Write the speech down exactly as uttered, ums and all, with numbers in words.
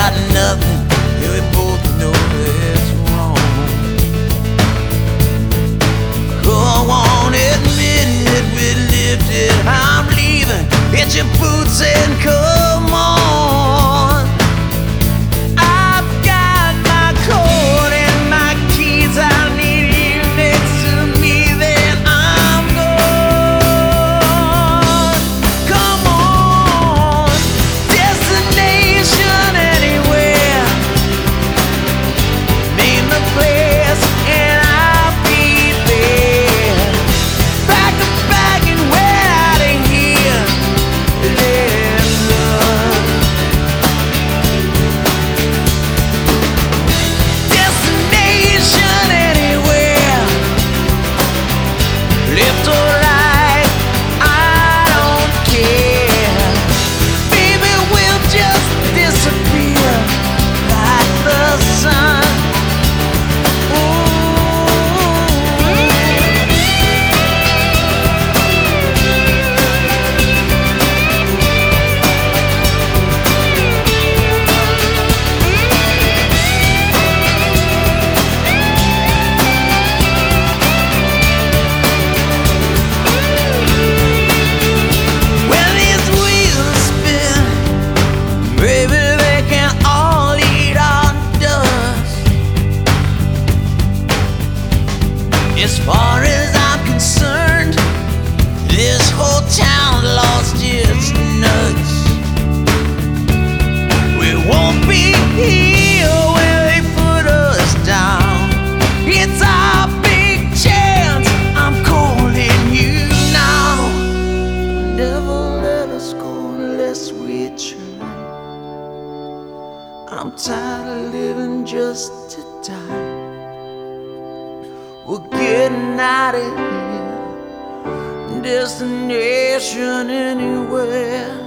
got nothing, yeah, we both know it's wrong. Go on, admit it, we lived it, I'm leaving. Get your boots and come on. I've got my coat and my keys, I need you next to me, then I'm gone. Come on, destination anywhere, name the place and I'll be there. Pack a bag and we're out of here. Let's run. Destination anywhere, left or right, I don't care. Baby, we'll just disappear like the sun. When these wheels spin, baby, they can all eat our dust. As far as I'm concerned, this whole town lost its nuts. We won't be here when they put us down. It's our big chance, I'm calling you now. Never let us go unless we try. I'm tired of living just to die. We're getting out of here, destination anywhere.